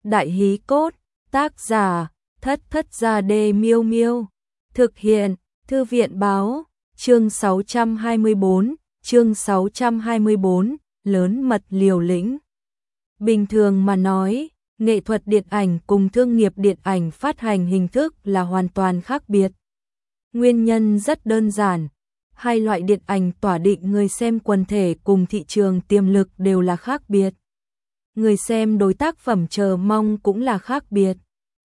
Đại hí cốt, tác giả, Thất Thất Gia Đê Miêu Miêu. Thực hiện, Thư viện báo, chương 624, lớn mật liều lĩnh. Bình thường mà nói, nghệ thuật điện ảnh cùng thương nghiệp điện ảnh phát hành hình thức là hoàn toàn khác biệt. Nguyên nhân rất đơn giản, hai loại điện ảnh tỏa định người xem quần thể cùng thị trường tiềm lực đều là khác biệt. Người xem đối tác phẩm chờ mong cũng là khác biệt.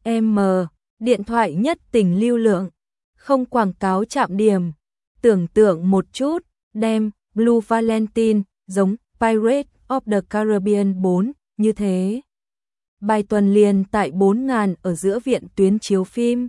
Điện thoại nhất tình lưu lượng, không quảng cáo chạm điểm. Tưởng tượng một chút, đem Blue Valentine giống Pirates of the Caribbean 4 như thế. Bài tuần liền tại 4.000 ở giữa viện tuyến chiếu phim.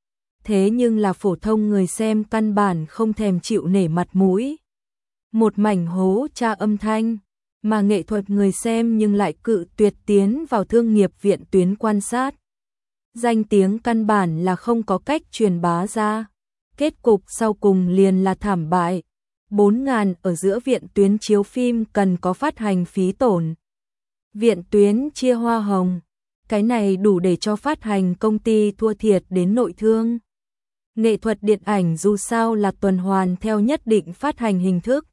Thế nhưng là phổ thông người xem căn bản không thèm chịu nể mặt mũi. Một mảnh hố tra âm thanh, mà nghệ thuật người xem nhưng lại cự tuyệt tiến vào thương nghiệp viện tuyến quan sát. Danh tiếng căn bản là không có cách truyền bá ra. Kết cục sau cùng liền là thảm bại. 4.000 ở giữa viện tuyến chiếu phim cần có phát hành phí tổn. Viện tuyến chia hoa hồng. Cái này đủ để cho phát hành công ty thua thiệt đến nội thương. Nghệ thuật điện ảnh dù sao là tuần hoàn theo nhất định phát hành hình thức.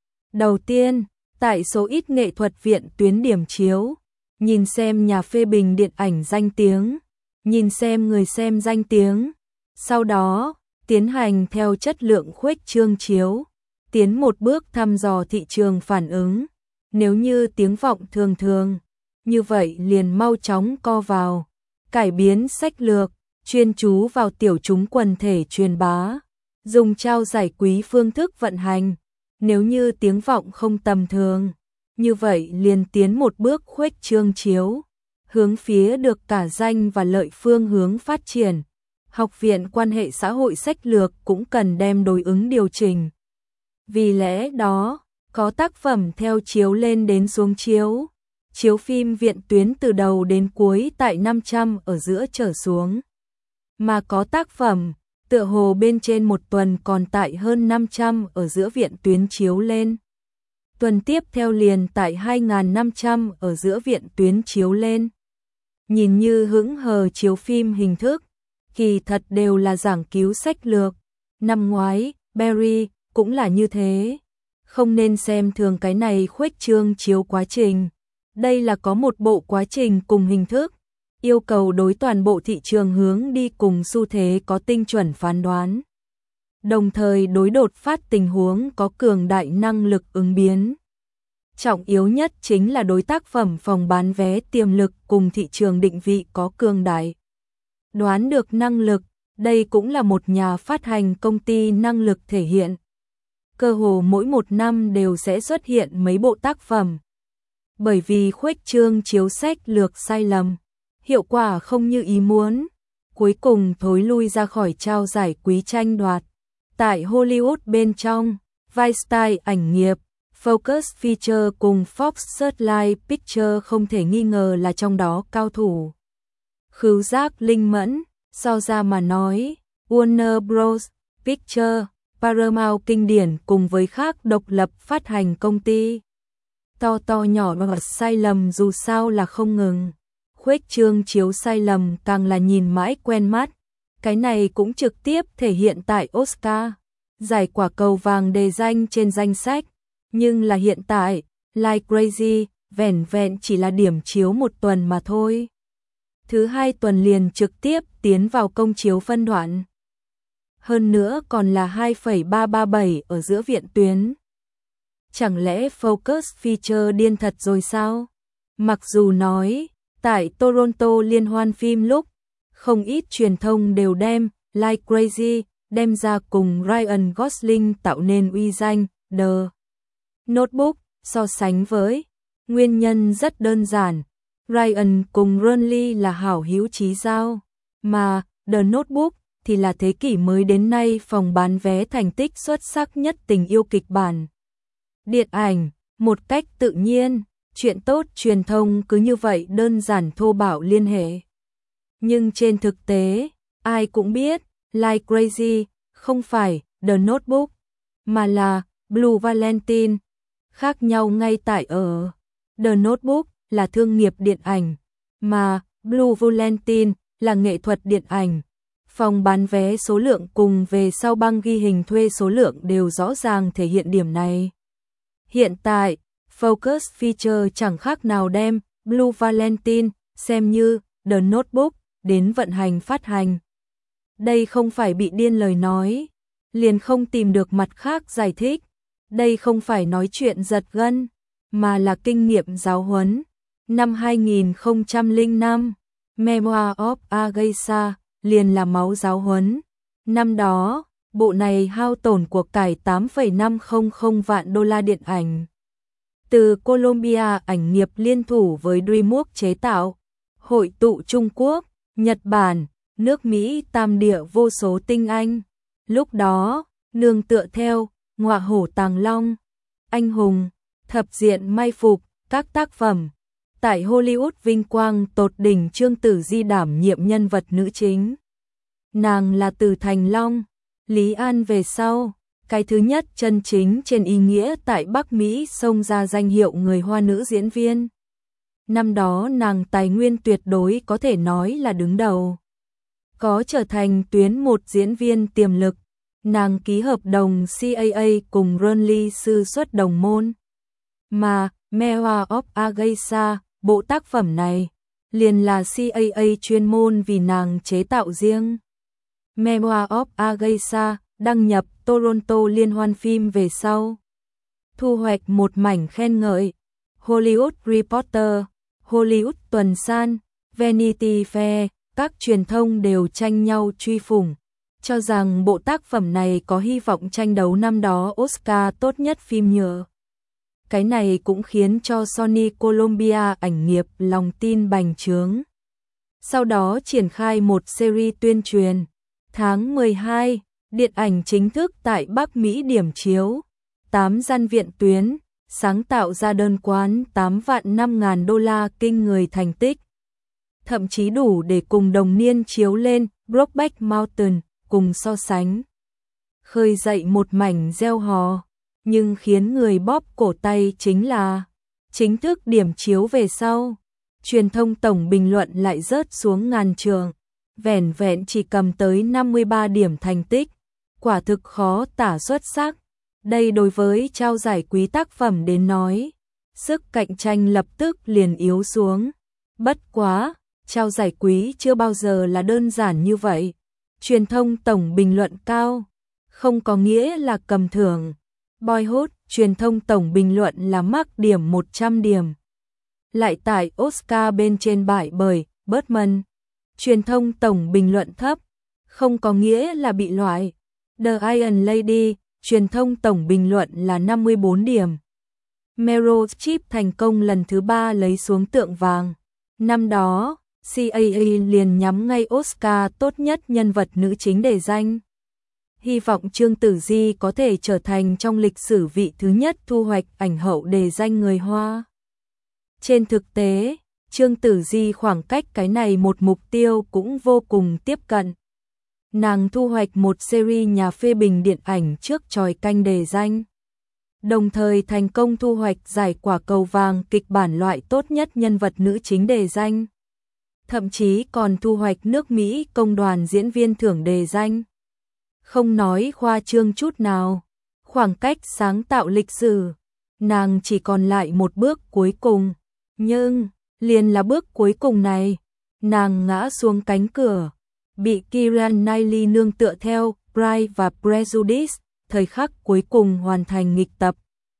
Đầu tiên, tại số ít nghệ thuật viện tuyến điểm chiếu, nhìn xem nhà phê bình điện ảnh danh tiếng, nhìn xem người xem danh tiếng. Sau đó, tiến hành theo chất lượng khuếch trương chiếu, tiến một bước thăm dò thị trường phản ứng. Nếu như tiếng vọng thường thường, như vậy liền mau chóng co vào, cải biến sách lược, chuyên chú vào tiểu chúng quần thể truyền bá, dùng trao giải quý phương thức vận hành. Nếu như tiếng vọng không tầm thường, như vậy liền tiến một bước khuếch trương chiếu, hướng phía được cả danh và lợi phương hướng phát triển. Học viện quan hệ xã hội sách lược cũng cần đem đối ứng điều chỉnh. Vì lẽ đó, có tác phẩm theo chiếu lên đến xuống chiếu, chiếu phim viện tuyến từ đầu đến cuối tại 500 ở giữa trở xuống. Mà có tác phẩm, tựa hồ bên trên một tuần còn tại hơn 500 ở giữa viện tuyến chiếu lên. Tuần tiếp theo liền tại 2.500 ở giữa viện tuyến chiếu lên. Nhìn như hững hờ chiếu phim hình thức, kỳ thật đều là giảng cứu sách lược. Năm ngoái, Barry cũng là như thế. Không nên xem thường cái này khuếch trương chiếu quá trình. Đây là có một bộ quá trình cùng hình thức, yêu cầu đối toàn bộ thị trường hướng đi cùng xu thế có tinh chuẩn phán đoán. Đồng thời đối đột phát tình huống có cường đại năng lực ứng biến. Trọng yếu nhất chính là đối tác phẩm phòng bán vé tiềm lực cùng thị trường định vị có cường đại. Đoán được năng lực, đây cũng là một nhà phát hành công ty năng lực thể hiện. Cơ hồ mỗi một năm đều sẽ xuất hiện mấy bộ tác phẩm. Bởi vì khuếch trương chiếu sách lược sai lầm, hiệu quả không như ý muốn, cuối cùng thối lui ra khỏi trao giải quý tranh đoạt. Tại Hollywood bên trong, Weinstein ảnh nghiệp, Focus Feature cùng Fox Searchlight Picture không thể nghi ngờ là trong đó cao thủ. Khứu giác linh mẫn, so ra mà nói, Warner Bros. Picture, Paramount kinh điển cùng với khác độc lập phát hành công ty. To nhỏ và sai lầm dù sao là không ngừng. Khuếch trương chiếu sai lầm càng là nhìn mãi quen mắt. Cái này cũng trực tiếp thể hiện tại Oscar. Giải quả cầu vàng đề danh trên danh sách. Nhưng là hiện tại, Like Crazy, vẻn vẹn chỉ là điểm chiếu một tuần mà thôi. Thứ hai tuần liền trực tiếp tiến vào công chiếu phân đoạn. Hơn nữa còn là 2,337 ở giữa viện tuyến. Chẳng lẽ Focus Feature điên thật rồi sao? Mặc dù nói, tại Toronto liên hoan phim lúc, không ít truyền thông đều đem Like Crazy đem ra cùng Ryan Gosling tạo nên uy danh The Notebook so sánh với. Nguyên nhân rất đơn giản, Ryan cùng Ronly là hảo hữu chí giao, mà The Notebook thì là thế kỷ mới đến nay phòng bán vé thành tích xuất sắc nhất tình yêu kịch bản. Điện ảnh, một cách tự nhiên, chuyện tốt truyền thông cứ như vậy đơn giản thô bạo liên hệ. Nhưng trên thực tế, ai cũng biết, Like Crazy không phải The Notebook, mà là Blue Valentine. Khác nhau ngay tại ở The Notebook là thương nghiệp điện ảnh, mà Blue Valentine là nghệ thuật điện ảnh. Phòng bán vé số lượng cùng về sau băng ghi hình thuê số lượng đều rõ ràng thể hiện điểm này. Hiện tại, Focus Feature chẳng khác nào đem Blue Valentine xem như The Notebook đến vận hành phát hành. Đây không phải bị điên lời nói, liền không tìm được mặt khác giải thích. Đây không phải nói chuyện giật gân, mà là kinh nghiệm giáo huấn. Năm 2005, Memoir of a Geisha liền là máu giáo huấn. Năm đó, bộ này hao tổn cuộc cải 8,500 vạn đô la điện ảnh. Từ Columbia ảnh nghiệp liên thủ với DreamWorks chế tạo, hội tụ Trung Quốc, Nhật Bản, nước Mỹ tam địa vô số tinh anh. Lúc đó, nương tựa theo Ngọa hổ tàng long, Anh hùng, Thập diện mai phục, các tác phẩm. Tại Hollywood vinh quang tột đỉnh, Trương Tử Di đảm nhiệm nhân vật nữ chính. Nàng là từ Thành Long, Lý An về sau, cái thứ nhất chân chính trên ý nghĩa tại Bắc Mỹ xông ra danh hiệu người Hoa nữ diễn viên. Năm đó nàng tài nguyên tuyệt đối có thể nói là đứng đầu. Có trở thành tuyến một diễn viên tiềm lực, nàng ký hợp đồng CAA cùng Ron Lee sư xuất đồng môn. Mà Memoir of a Geisha, bộ tác phẩm này, liền là CAA chuyên môn vì nàng chế tạo riêng. Memoir of a Geisha đăng nhập Toronto liên hoan phim về sau, thu hoạch một mảnh khen ngợi. Hollywood Reporter, Hollywood Tuần San, Vanity Fair, các truyền thông đều tranh nhau truy phủng, cho rằng bộ tác phẩm này có hy vọng tranh đấu năm đó Oscar tốt nhất phim nhựa. Cái này cũng khiến cho Sony Columbia ảnh nghiệp lòng tin bành trướng. Sau đó triển khai một series tuyên truyền. Tháng 12, điện ảnh chính thức tại Bắc Mỹ điểm chiếu. 8 gian viện tuyến, sáng tạo ra đơn quán 8.500.000 đô la kinh người thành tích. Thậm chí đủ để cùng đồng niên chiếu lên Brokeback Mountain cùng so sánh. Khơi dậy một mảnh reo hò, nhưng khiến người bóp cổ tay chính là chính thức điểm chiếu về sau, truyền thông tổng bình luận lại rớt xuống ngàn trường, vẻn vẹn chỉ cầm tới 53 điểm thành tích, quả thực khó tả xuất sắc. Đây đối với trao giải quý tác phẩm đến nói, sức cạnh tranh lập tức liền yếu xuống. Bất quá, trao giải quý chưa bao giờ là đơn giản như vậy. Truyền thông tổng bình luận cao, không có nghĩa là cầm thưởng. Boyhood, truyền thông tổng bình luận là mắc điểm 100 điểm. Lại tại Oscar bên trên bại bởi Birdman, truyền thông tổng bình luận thấp, không có nghĩa là bị loại. The Iron Lady, truyền thông tổng bình luận là 54 điểm. Meryl Streep thành công lần thứ 3 lấy xuống tượng vàng. Năm đó, CAA liền nhắm ngay Oscar tốt nhất nhân vật nữ chính để danh. Hy vọng Trương Tử Di có thể trở thành trong lịch sử vị thứ nhất thu hoạch ảnh hậu đề danh người Hoa. Trên thực tế, Trương Tử Di khoảng cách cái này một mục tiêu cũng vô cùng tiếp cận. Nàng thu hoạch một series nhà phê bình điện ảnh trước chòi canh đề danh, đồng thời thành công thu hoạch giải quả cầu vàng kịch bản loại tốt nhất nhân vật nữ chính đề danh. Thậm chí còn thu hoạch nước Mỹ công đoàn diễn viên thưởng đề danh. Không nói khoa trương chút nào, khoảng cách sáng tạo lịch sử, nàng chỉ còn lại một bước cuối cùng. Nhưng, liền là bước cuối cùng này, nàng ngã xuống cánh cửa, bị Keira Knightley nương tựa theo Pride và Prejudice, thời khắc cuối cùng hoàn thành nghịch tập.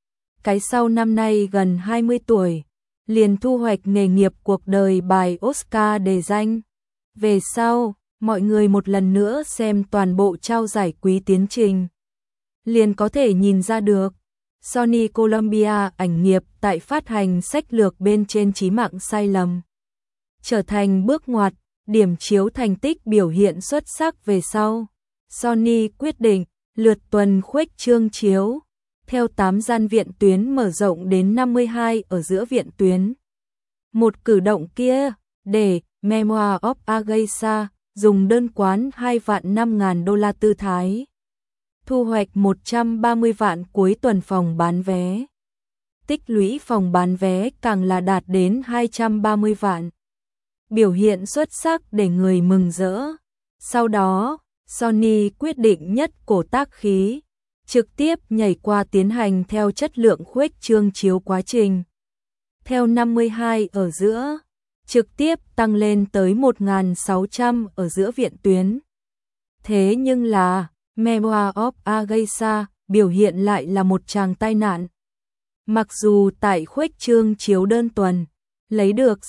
Cái sau năm nay gần 20 tuổi, liền thu hoạch nghề nghiệp cuộc đời bài Oscar đề danh. Về sau, mọi người một lần nữa xem toàn bộ trao giải quý tiến trình, liền có thể nhìn ra được, Sony Columbia ảnh nghiệp tại phát hành sách lược bên trên chí mạng sai lầm. Trở thành bước ngoặt, điểm chiếu thành tích biểu hiện xuất sắc về sau, Sony quyết định lượt tuần khuếch trương chiếu, theo 8 gian viện tuyến mở rộng đến 52 ở giữa viện tuyến. Một cử động kia, để Memoir of a Geisha dùng đơn quán 2.500.000 đô la tư thái, thu hoạch 130 vạn cuối tuần phòng bán vé. Tích lũy phòng bán vé càng là đạt đến 230 vạn. biểu hiện xuất sắc để người mừng rỡ. Sau đó, Sony quyết định nhất cổ tác khí, trực tiếp nhảy qua tiến hành theo chất lượng khuếch trương chiếu quá trình. Theo 52 ở giữa, trực tiếp tăng lên tới 1.600 ở giữa viện tuyến. Thế nhưng là, Memoir of a Geisha biểu hiện lại là một tràng tai nạn. Mặc dù tại khuếch trương chiếu đơn tuần, lấy được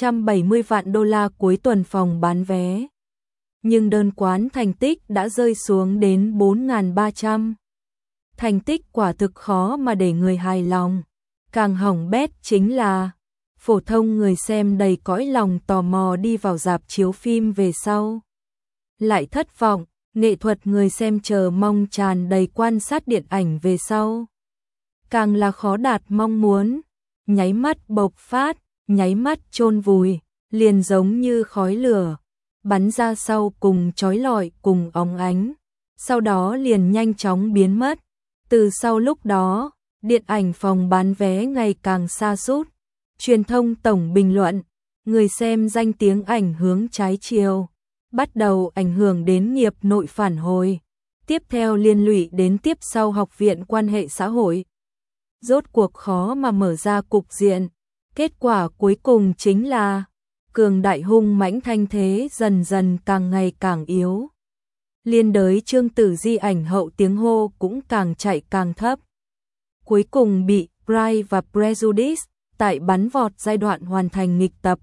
670 vạn đô la cuối tuần phòng bán vé, nhưng đơn quán thành tích đã rơi xuống đến 4.300. Thành tích quả thực khó mà để người hài lòng. Càng hỏng bét chính là phổ thông người xem đầy cõi lòng tò mò đi vào rạp chiếu phim về sau lại thất vọng, nghệ thuật người xem chờ mong tràn đầy quan sát điện ảnh về sau càng là khó đạt mong muốn, nháy mắt bộc phát, nháy mắt chôn vùi, liền giống như khói lửa bắn ra sau cùng chói lọi cùng óng ánh, sau đó liền nhanh chóng biến mất. Từ sau lúc đó, điện ảnh phòng bán vé ngày càng sa sút, truyền thông tổng bình luận, người xem danh tiếng ảnh hướng trái chiều, bắt đầu ảnh hưởng đến nghiệp nội phản hồi, tiếp theo liên lụy đến tiếp sau học viện quan hệ xã hội. Rốt cuộc khó mà mở ra cục diện, kết quả cuối cùng chính là cường đại hung mãnh thanh thế dần dần càng ngày càng yếu. Liên đới Trương Tử Di ảnh hậu tiếng hô cũng càng chạy càng thấp. Cuối cùng bị Pride và Prejudice tại bắn vọt giai đoạn hoàn thành nghịch tập.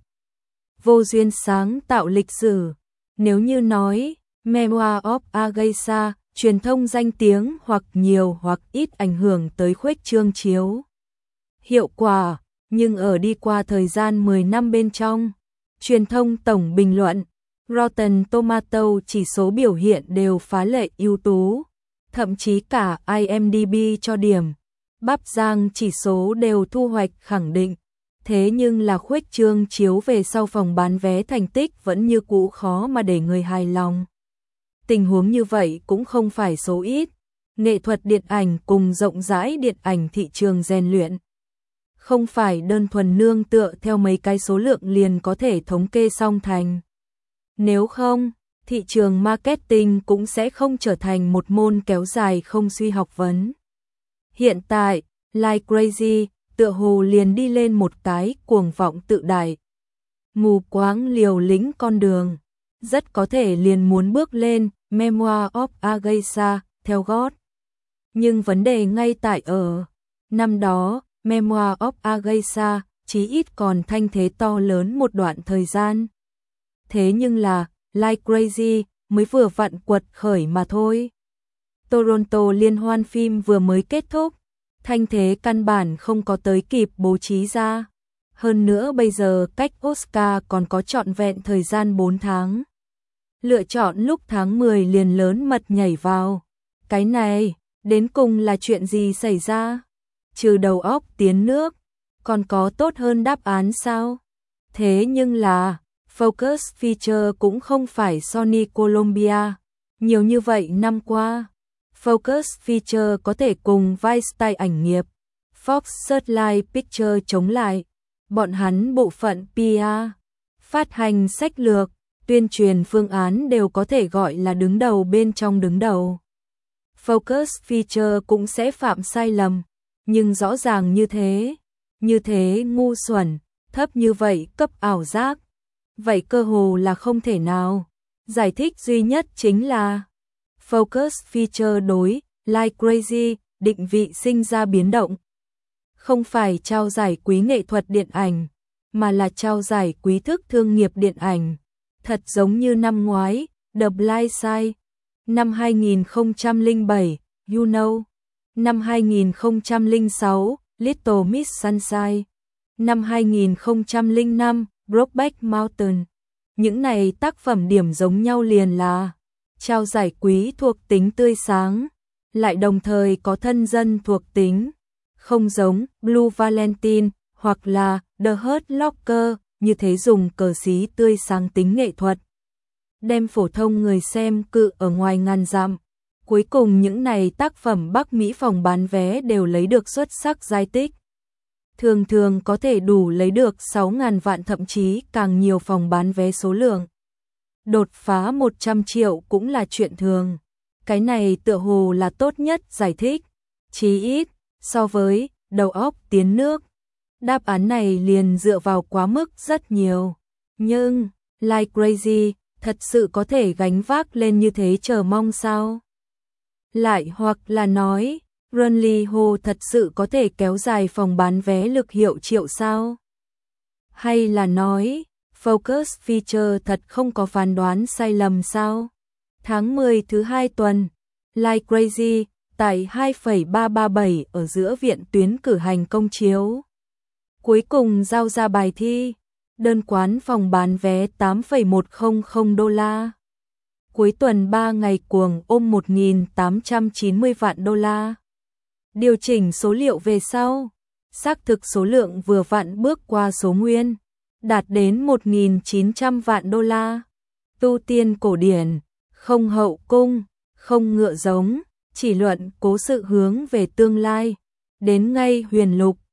Vô duyên sáng tạo lịch sử. Nếu như nói Memoir of a Geisha, truyền thông danh tiếng hoặc nhiều hoặc ít ảnh hưởng tới khuếch trương chiếu hiệu quả, nhưng ở đi qua thời gian 10 năm bên trong, truyền thông tổng bình luận, Rotten Tomato chỉ số biểu hiện đều phá lệ ưu tú, thậm chí cả IMDb cho điểm bắp rang chỉ số đều thu hoạch khẳng định. Thế nhưng là khuếch trương chiếu về sau phòng bán vé thành tích vẫn như cũ khó mà để người hài lòng. Tình huống như vậy cũng không phải số ít. Nghệ thuật điện ảnh cùng rộng rãi điện ảnh thị trường rèn luyện, không phải đơn thuần nương tựa theo mấy cái số lượng liền có thể thống kê xong thành. Nếu không, thị trường marketing cũng sẽ không trở thành một môn kéo dài không suy học vấn. Hiện tại, Like Crazy tựa hồ liền đi lên một cái cuồng vọng tự đại, mù quáng liều lĩnh con đường, rất có thể liền muốn bước lên Memoir of a Geisha theo gót. Nhưng vấn đề ngay tại ở, năm đó, Memoir of a Geisha chí ít còn thanh thế to lớn một đoạn thời gian. Thế nhưng là, Like Crazy mới vừa vặn quật khởi mà thôi. Toronto liên hoan phim vừa mới kết thúc, thanh thế căn bản không có tới kịp bố trí ra. Hơn nữa bây giờ cách Oscar còn có trọn vẹn thời gian 4 tháng. Lựa chọn lúc tháng 10 liền lớn mật nhảy vào. Cái này, đến cùng là chuyện gì xảy ra? Trừ đầu óc tiến nước, còn có tốt hơn đáp án sao? Thế nhưng là, Focus Feature cũng không phải Sony Columbia. Nhiều như vậy năm qua, Focus Feature có thể cùng Vice ảnh nghiệp, Fox Searchlight Pictures chống lại. Bọn hắn bộ phận PR, phát hành sách lược, tuyên truyền phương án đều có thể gọi là đứng đầu bên trong đứng đầu. Focus Feature cũng sẽ phạm sai lầm, nhưng rõ ràng như thế ngu xuẩn, thấp như vậy cấp ảo giác. Vậy cơ hồ là không thể nào. Giải thích duy nhất chính là Focus Feature đối Like Crazy định vị sinh ra biến động. Không phải trao giải quý nghệ thuật điện ảnh, mà là trao giải quý thức thương nghiệp điện ảnh. Thật giống như năm ngoái, The Blind Side, năm 2007, You Know, năm 2006, Little Miss Sunshine, năm 2005, Brokeback Mountain. Những này tác phẩm điểm giống nhau liền là trao giải quý thuộc tính tươi sáng, lại đồng thời có thân dân thuộc tính, không giống Blue Valentine hoặc là The Hurt Locker, như thế dùng cờ xí tươi sáng tính nghệ thuật, đem phổ thông người xem cự ở ngoài ngàn dặm. Cuối cùng những này tác phẩm Bắc Mỹ phòng bán vé đều lấy được xuất sắc giải tích. thường thường có thể đủ lấy được 6.000 vạn thậm chí càng nhiều phòng bán vé số lượng. Đột phá 100 triệu cũng là chuyện thường. Cái này tựa hồ là tốt nhất giải thích, chí ít, so với đầu óc tiến nước. Đáp án này liền dựa vào quá mức rất nhiều. Nhưng, Like Crazy, thật sự có thể gánh vác lên như thế chờ mong sao? Lại hoặc là nói, Runly Ho thật sự có thể kéo dài phòng bán vé lực hiệu triệu sao? Hay là nói, Focus Feature thật không có phán đoán sai lầm sao? Tháng 10 thứ 2 tuần, Like Crazy, tại 2,337 ở giữa viện tuyến cử hành công chiếu. Cuối cùng giao ra bài thi, đơn quán phòng bán vé 8,100 đô la. Cuối tuần 3 ngày cuồng ôm 1.890 vạn đô la. Điều chỉnh số liệu về sau, xác thực số lượng vừa vặn bước qua số nguyên, đạt đến 1.900 vạn đô la. Tu tiên cổ điển, không hậu cung, không ngựa giống, chỉ luận cố sự hướng về tương lai, đến ngay huyền lục.